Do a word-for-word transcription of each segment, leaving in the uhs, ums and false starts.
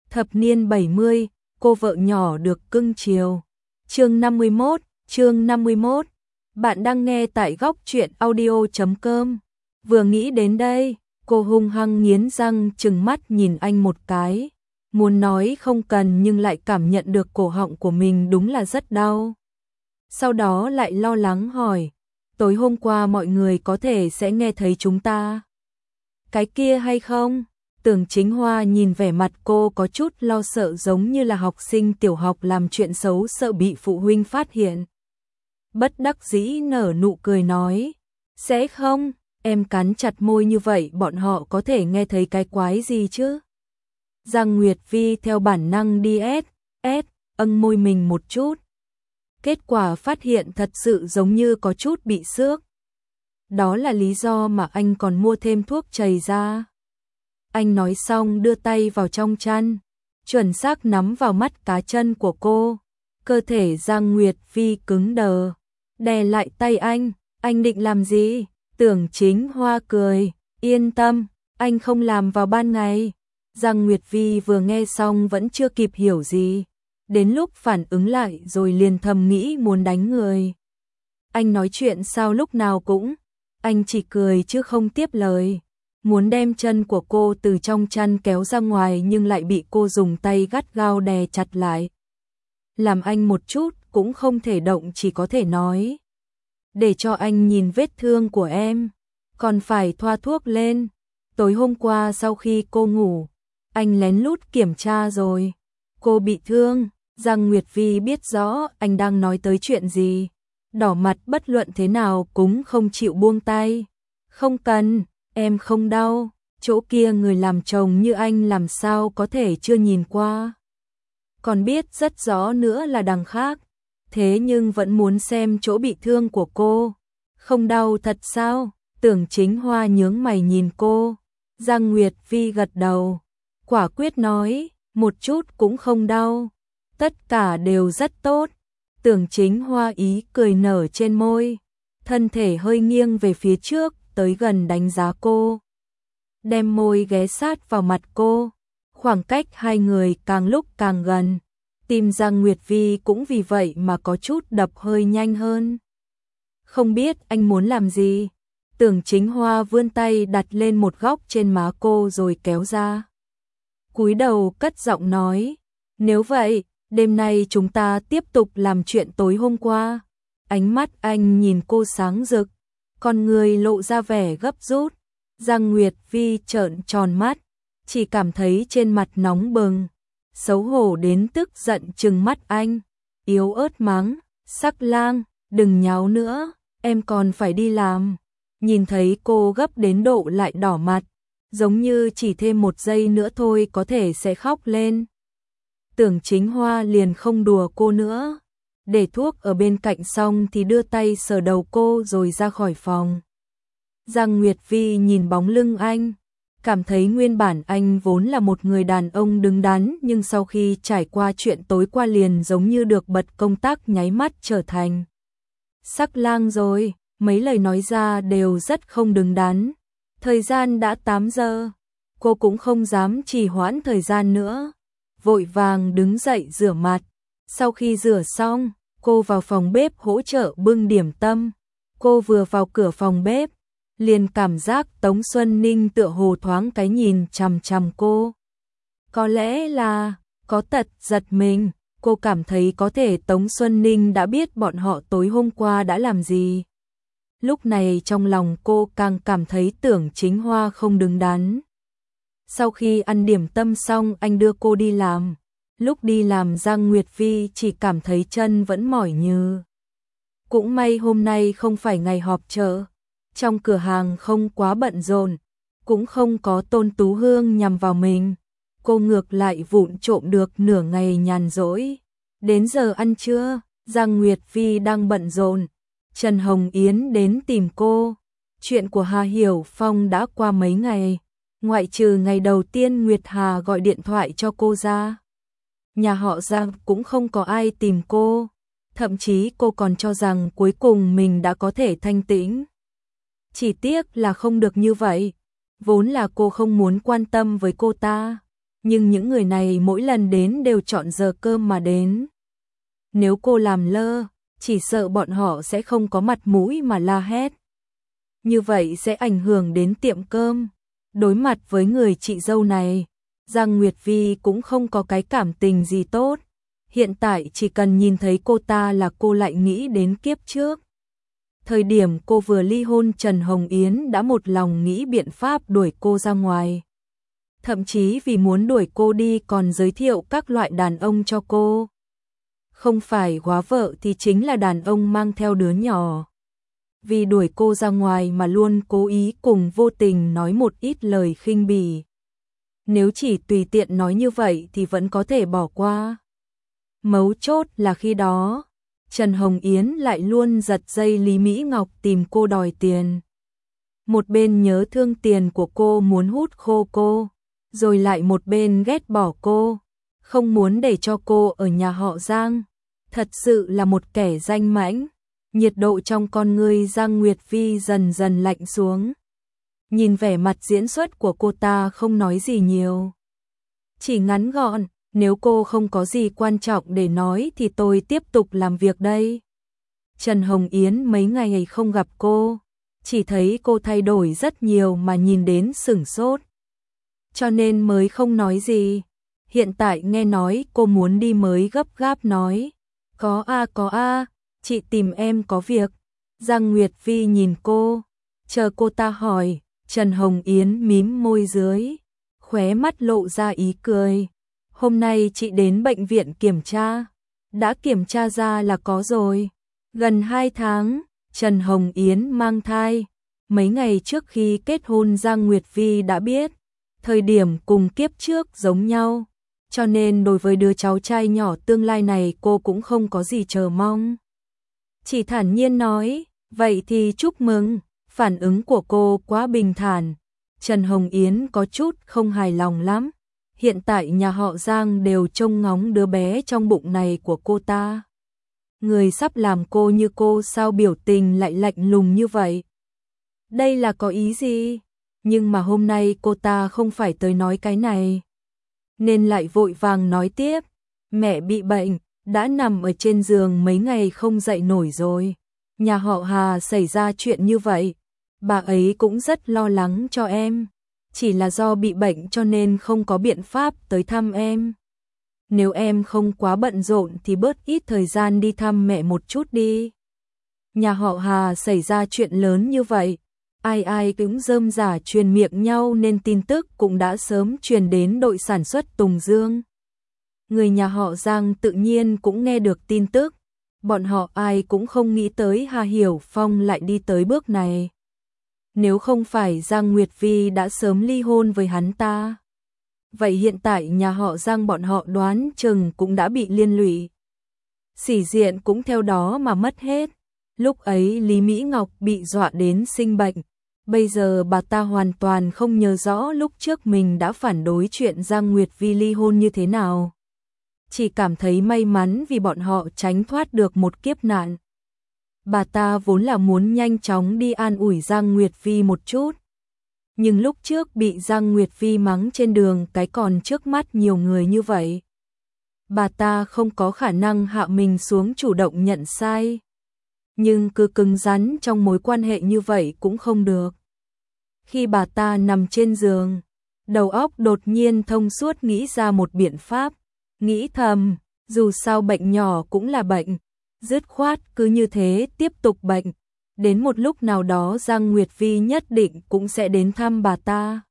Thập niên bảy mươi, cô vợ nhỏ được cưng chiều. Chương năm mươi mốt, chương năm mươi mốt. Bạn đang nghe tại góc truyện audio chấm com. Vừa nghĩ đến đây, cô hung hăng nghiến răng trừng mắt nhìn anh một cái. Muốn nói không cần nhưng lại cảm nhận được cổ họng của mình đúng là rất đau. Sau đó lại lo lắng hỏi, tối hôm qua mọi người có thể sẽ nghe thấy chúng ta cái kia hay không? Tưởng Chính Hoa nhìn vẻ mặt cô có chút lo sợ giống như là học sinh tiểu học làm chuyện xấu sợ bị phụ huynh phát hiện. Bất đắc dĩ nở nụ cười nói, sẽ không, em cắn chặt môi như vậy bọn họ có thể nghe thấy cái quái gì chứ? Giang Nguyệt Vi theo bản năng đi ét, ét, âng môi mình một chút. Kết quả phát hiện thật sự giống như có chút bị xước. Đó là lý do mà anh còn mua thêm thuốc chày ra. Anh nói xong đưa tay vào trong chăn, chuẩn xác nắm vào mắt cá chân của cô. Cơ thể Giang Nguyệt Vi cứng đờ, đè lại tay anh, anh định làm gì? Tưởng Chính Hoa cười, yên tâm, anh không làm vào ban ngày. Giang Nguyệt Vi vừa nghe xong vẫn chưa kịp hiểu gì. Đến lúc phản ứng lại rồi liền thầm nghĩ muốn đánh người. Anh nói chuyện sao lúc nào cũng, anh chỉ cười chứ không tiếp lời. Muốn đem chân của cô từ trong chăn kéo ra ngoài nhưng lại bị cô dùng tay gắt gao đè chặt lại. Làm anh một chút cũng không thể động, chỉ có thể nói, để cho anh nhìn vết thương của em, còn phải thoa thuốc lên. Tối hôm qua sau khi cô ngủ, anh lén lút kiểm tra rồi. Cô bị thương. Giang Nguyệt Vi biết rõ anh đang nói tới chuyện gì. Đỏ mặt bất luận thế nào cũng không chịu buông tay. Không cần, em không đau. Chỗ kia người làm chồng như anh làm sao có thể chưa nhìn qua. Còn biết rất rõ nữa là đằng khác. Thế nhưng vẫn muốn xem chỗ bị thương của cô. Không đau thật sao? Tưởng Chính Hoa nhướng mày nhìn cô. Giang Nguyệt Vi gật đầu, quả quyết nói, một chút cũng không đau. Tất cả đều rất tốt. Tưởng Chính Hoa ý cười nở trên môi, thân thể hơi nghiêng về phía trước, tới gần đánh giá cô. Đem môi ghé sát vào mặt cô, khoảng cách hai người càng lúc càng gần. Tim Giang Nguyệt Vi cũng vì vậy mà có chút đập hơi nhanh hơn. Không biết anh muốn làm gì? Tưởng Chính Hoa vươn tay đặt lên một góc trên má cô rồi kéo ra. Cúi đầu cất giọng nói, nếu vậy, đêm nay chúng ta tiếp tục làm chuyện tối hôm qua. Ánh mắt anh nhìn cô sáng rực, con người lộ ra vẻ gấp rút. Giang Nguyệt Vi trợn tròn mắt, chỉ cảm thấy trên mặt nóng bừng, xấu hổ đến tức giận trừng mắt anh, yếu ớt mắng, Sắc Lang, đừng nháo nữa, em còn phải đi làm. Nhìn thấy cô gấp đến độ lại đỏ mặt, giống như chỉ thêm một giây nữa thôi có thể sẽ khóc lên. Tưởng Chính Hoa liền không đùa cô nữa, để thuốc ở bên cạnh xong thì đưa tay sờ đầu cô rồi ra khỏi phòng. Giang Nguyệt Vi nhìn bóng lưng anh, cảm thấy nguyên bản anh vốn là một người đàn ông đứng đắn nhưng sau khi trải qua chuyện tối qua liền giống như được bật công tắc nháy mắt trở thành Sắc Lang rồi. Mấy lời nói ra đều rất không đứng đắn. Thời gian đã tám giờ, cô cũng không dám trì hoãn thời gian nữa. Vội vàng đứng dậy rửa mặt. Sau khi rửa xong, cô vào phòng bếp hỗ trợ bưng điểm tâm. Cô vừa vào cửa phòng bếp, liền cảm giác Tống Xuân Ninh tựa hồ thoáng cái nhìn chằm chằm cô. Có lẽ là có tật giật mình, cô cảm thấy có thể Tống Xuân Ninh đã biết bọn họ tối hôm qua đã làm gì. Lúc này trong lòng cô càng cảm thấy Tưởng Chính Hoa không đứng đắn. Sau khi ăn điểm tâm xong anh đưa cô đi làm. Lúc đi làm Giang Nguyệt Vi chỉ cảm thấy chân vẫn mỏi như. Cũng may hôm nay không phải ngày họp chợ. Trong cửa hàng không quá bận rộn, cũng không có Tôn Tú Hương nhằm vào mình. Cô ngược lại vụng trộm được nửa ngày nhàn rỗi. Đến giờ ăn trưa, Giang Nguyệt Vi đang bận rộn. Trần Hồng Yến đến tìm cô. Chuyện của Hà Hiểu Phong đã qua mấy ngày, ngoại trừ ngày đầu tiên Nguyệt Hà gọi điện thoại cho cô ra. Nhà họ Giang cũng không có ai tìm cô, thậm chí cô còn cho rằng cuối cùng mình đã có thể thanh tĩnh. Chỉ tiếc là không được như vậy, vốn là cô không muốn quan tâm với cô ta, nhưng những người này mỗi lần đến đều chọn giờ cơm mà đến. Nếu cô làm lơ, chỉ sợ bọn họ sẽ không có mặt mũi mà la hét. Như vậy sẽ ảnh hưởng đến tiệm cơm. Đối mặt với người chị dâu này, Giang Nguyệt Vi cũng không có cái cảm tình gì tốt. Hiện tại chỉ cần nhìn thấy cô ta là cô lại nghĩ đến kiếp trước. Thời điểm cô vừa ly hôn, Trần Hồng Yến đã một lòng nghĩ biện pháp đuổi cô ra ngoài. Thậm chí vì muốn đuổi cô đi còn giới thiệu các loại đàn ông cho cô. Không phải góa vợ thì chính là đàn ông mang theo đứa nhỏ. Vì đuổi cô ra ngoài mà luôn cố ý cùng vô tình nói một ít lời khinh bỉ. Nếu chỉ tùy tiện nói như vậy thì vẫn có thể bỏ qua. Mấu chốt là khi đó, Trần Hồng Yến lại luôn giật dây Lý Mỹ Ngọc tìm cô đòi tiền. Một bên nhớ thương tiền của cô muốn hút khô cô, rồi lại một bên ghét bỏ cô, không muốn để cho cô ở nhà họ Giang. Thật sự là một kẻ danh mãnh. Nhiệt độ trong con ngươi Giang Nguyệt Vi dần dần lạnh xuống. Nhìn vẻ mặt diễn xuất của cô ta không nói gì nhiều. Chỉ ngắn gọn, nếu cô không có gì quan trọng để nói thì tôi tiếp tục làm việc đây. Trần Hồng Yến mấy ngày không gặp cô, chỉ thấy cô thay đổi rất nhiều mà nhìn đến sửng sốt. Cho nên mới không nói gì. Hiện tại nghe nói cô muốn đi mới gấp gáp nói. Có a có a, chị tìm em có việc. Giang Nguyệt Vi nhìn cô, chờ cô ta hỏi. Trần Hồng Yến mím môi dưới, khóe mắt lộ ra ý cười. Hôm nay chị đến bệnh viện kiểm tra, đã kiểm tra ra là có rồi. Gần hai tháng, Trần Hồng Yến mang thai. Mấy ngày trước khi kết hôn Giang Nguyệt Vi đã biết, thời điểm cùng kiếp trước giống nhau. Cho nên đối với đứa cháu trai nhỏ tương lai này cô cũng không có gì chờ mong. Chỉ thản nhiên nói, vậy thì chúc mừng. Phản ứng của cô quá bình thản. Trần Hồng Yến có chút không hài lòng lắm. Hiện tại nhà họ Giang đều trông ngóng đứa bé trong bụng này của cô ta. Người sắp làm cô như cô sao biểu tình lại lạnh lùng như vậy? Đây là có ý gì? Nhưng mà hôm nay cô ta không phải tới nói cái này. Nên lại vội vàng nói tiếp. Mẹ bị bệnh, đã nằm ở trên giường mấy ngày không dậy nổi rồi. Nhà họ Hà xảy ra chuyện như vậy. Bà ấy cũng rất lo lắng cho em. Chỉ là do bị bệnh cho nên không có biện pháp tới thăm em. Nếu em không quá bận rộn thì bớt ít thời gian đi thăm mẹ một chút đi. Nhà họ Hà xảy ra chuyện lớn như vậy. Ai ai cũng rơm rả truyền miệng nhau nên tin tức cũng đã sớm truyền đến đội sản xuất Tùng Dương. Người nhà họ Giang tự nhiên cũng nghe được tin tức. Bọn họ ai cũng không nghĩ tới Hà Hiểu Phong lại đi tới bước này. Nếu không phải Giang Nguyệt Vi đã sớm ly hôn với hắn ta, vậy hiện tại nhà họ Giang bọn họ đoán chừng cũng đã bị liên lụy. Sĩ diện cũng theo đó mà mất hết. Lúc ấy Lý Mỹ Ngọc bị dọa đến sinh bệnh. Bây giờ bà ta hoàn toàn không nhớ rõ lúc trước mình đã phản đối chuyện Giang Nguyệt Vi ly hôn như thế nào. Chỉ cảm thấy may mắn vì bọn họ tránh thoát được một kiếp nạn. Bà ta vốn là muốn nhanh chóng đi an ủi Giang Nguyệt Vi một chút. Nhưng lúc trước bị Giang Nguyệt Vi mắng trên đường cái còn trước mắt nhiều người như vậy. Bà ta không có khả năng hạ mình xuống chủ động nhận sai. Nhưng cứ cứng rắn trong mối quan hệ như vậy cũng không được. Khi bà ta nằm trên giường, đầu óc đột nhiên thông suốt nghĩ ra một biện pháp. Nghĩ thầm, dù sao bệnh nhỏ cũng là bệnh. Dứt khoát cứ như thế tiếp tục bệnh. Đến một lúc nào đó Giang Nguyệt Vi nhất định cũng sẽ đến thăm bà ta.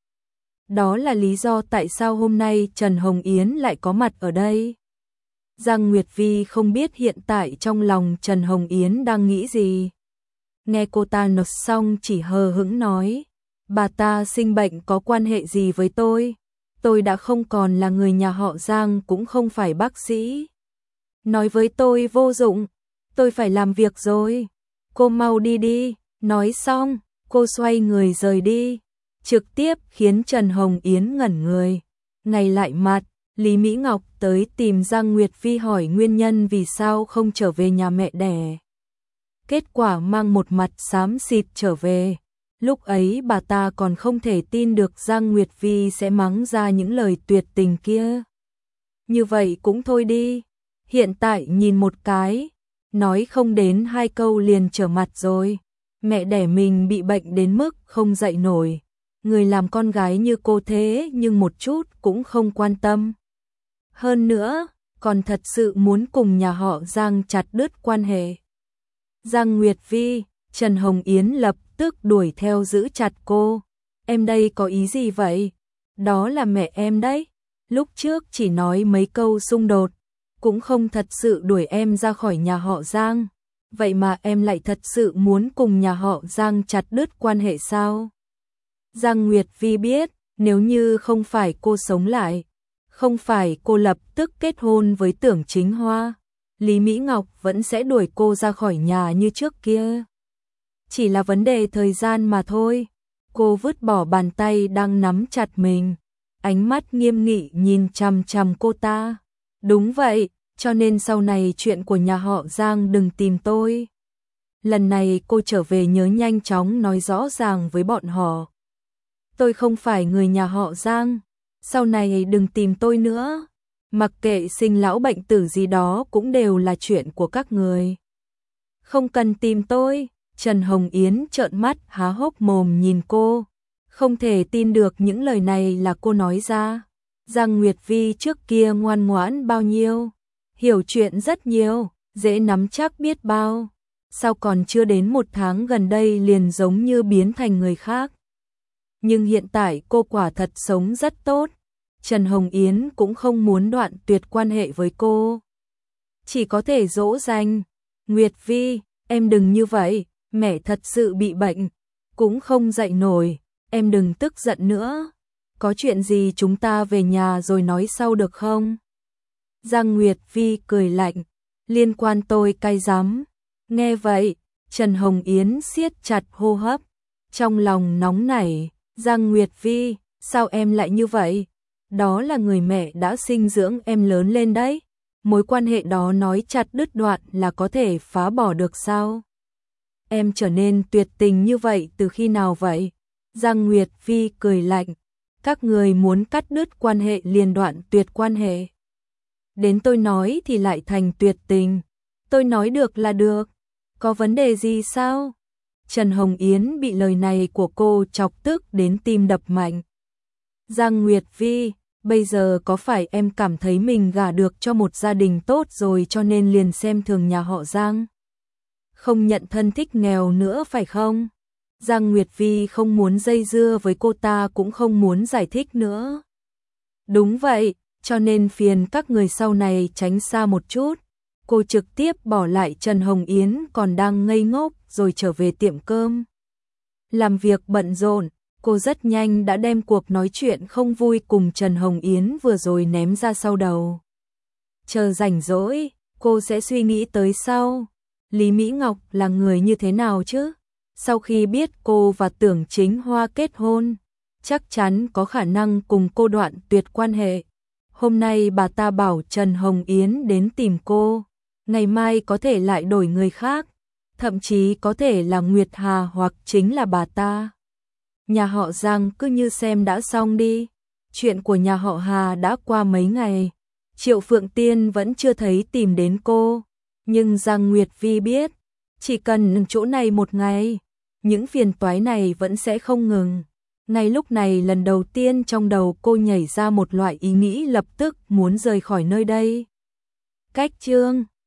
Đó là lý do tại sao hôm nay Trần Hồng Yến lại có mặt ở đây. Giang Nguyệt Vi không biết hiện tại trong lòng Trần Hồng Yến đang nghĩ gì. Nghe cô ta nói xong chỉ hờ hững nói. Bà ta sinh bệnh có quan hệ gì với tôi? Tôi đã không còn là người nhà họ Giang cũng không phải bác sĩ. Nói với tôi vô dụng. Tôi phải làm việc rồi. Cô mau đi đi. Nói xong, cô xoay người rời đi. Trực tiếp khiến Trần Hồng Yến ngẩn người. Ngay lại mặt, Lý Mỹ Ngọc tới tìm Giang Nguyệt Vi hỏi nguyên nhân vì sao không trở về nhà mẹ đẻ. Kết quả mang một mặt xám xịt trở về. Lúc ấy bà ta còn không thể tin được Giang Nguyệt Vi sẽ mắng ra những lời tuyệt tình kia. Như vậy cũng thôi đi, hiện tại nhìn một cái, nói không đến hai câu liền trở mặt rồi. Mẹ đẻ mình bị bệnh đến mức không dậy nổi, người làm con gái như cô thế nhưng một chút cũng không quan tâm. Hơn nữa, còn thật sự muốn cùng nhà họ Giang chặt đứt quan hệ. Giang Nguyệt Vi, Trần Hồng Yến lập tức đuổi theo giữ chặt cô. Em đây có ý gì vậy? Đó là mẹ em đấy. Lúc trước chỉ nói mấy câu xung đột, cũng không thật sự đuổi em ra khỏi nhà họ Giang. Vậy mà em lại thật sự muốn cùng nhà họ Giang chặt đứt quan hệ sao? Giang Nguyệt Vi biết, nếu như không phải cô sống lại, không phải cô lập tức kết hôn với Tưởng Chính Hoa, Lý Mỹ Ngọc vẫn sẽ đuổi cô ra khỏi nhà như trước kia. Chỉ là vấn đề thời gian mà thôi. Cô vứt bỏ bàn tay đang nắm chặt mình, ánh mắt nghiêm nghị nhìn chằm chằm cô ta. Đúng vậy, cho nên sau này chuyện của nhà họ Giang đừng tìm tôi. Lần này cô trở về nhớ nhanh chóng nói rõ ràng với bọn họ. Tôi không phải người nhà họ Giang, sau này đừng tìm tôi nữa. Mặc kệ sinh lão bệnh tử gì đó cũng đều là chuyện của các người. Không cần tìm tôi. Trần Hồng Yến trợn mắt há hốc mồm nhìn cô, không thể tin được những lời này là cô nói ra. Giang Nguyệt Vi trước kia ngoan ngoãn bao nhiêu, hiểu chuyện rất nhiều, dễ nắm chắc biết bao. Sao còn chưa đến một tháng gần đây liền giống như biến thành người khác. Nhưng hiện tại cô quả thật sống rất tốt. Trần Hồng Yến cũng không muốn đoạn tuyệt quan hệ với cô. Chỉ có thể dỗ dành. Nguyệt Vi, em đừng như vậy, mẹ thật sự bị bệnh, cũng không dậy nổi, em đừng tức giận nữa. Có chuyện gì chúng ta về nhà rồi nói sau được không? Giang Nguyệt Vi cười lạnh, liên quan tôi cay rắm. Nghe vậy, Trần Hồng Yến siết chặt hô hấp, trong lòng nóng nảy. Giang Nguyệt Vi, sao em lại như vậy? Đó là người mẹ đã sinh dưỡng em lớn lên đấy. Mối quan hệ đó nói chặt đứt đoạn là có thể phá bỏ được sao? Em trở nên tuyệt tình như vậy từ khi nào vậy? Giang Nguyệt Vi cười lạnh. Các người muốn cắt đứt quan hệ liền đoạn tuyệt quan hệ. Đến tôi nói thì lại thành tuyệt tình. Tôi nói được là được. Có vấn đề gì sao? Trần Hồng Yến bị lời này của cô chọc tức đến tim đập mạnh. Giang Nguyệt Vi, bây giờ có phải em cảm thấy mình gả được cho một gia đình tốt rồi cho nên liền xem thường nhà họ Giang? Không nhận thân thích nghèo nữa phải không? Giang Nguyệt Vi không muốn dây dưa với cô ta cũng không muốn giải thích nữa. Đúng vậy, cho nên phiền các người sau này tránh xa một chút. Cô trực tiếp bỏ lại Trần Hồng Yến còn đang ngây ngốc rồi trở về tiệm cơm. Làm việc bận rộn, cô rất nhanh đã đem cuộc nói chuyện không vui cùng Trần Hồng Yến vừa rồi ném ra sau đầu. Chờ rảnh rỗi, cô sẽ suy nghĩ tới sau. Lý Mỹ Ngọc là người như thế nào chứ? Sau khi biết cô và Tưởng Chính Hoa kết hôn, chắc chắn có khả năng cùng cô đoạn tuyệt quan hệ. Hôm nay bà ta bảo Trần Hồng Yến đến tìm cô, ngày mai có thể lại đổi người khác, thậm chí có thể là Nguyệt Hà hoặc chính là bà ta. Nhà họ Giang cứ như xem đã xong đi. Chuyện của nhà họ Hà đã qua mấy ngày, Triệu Phượng Tiên vẫn chưa thấy tìm đến cô. Nhưng Giang Nguyệt Vi biết, chỉ cần chỗ này một ngày, những phiền toái này vẫn sẽ không ngừng. Ngay lúc này lần đầu tiên trong đầu cô nhảy ra một loại ý nghĩ lập tức muốn rời khỏi nơi đây. Cách chương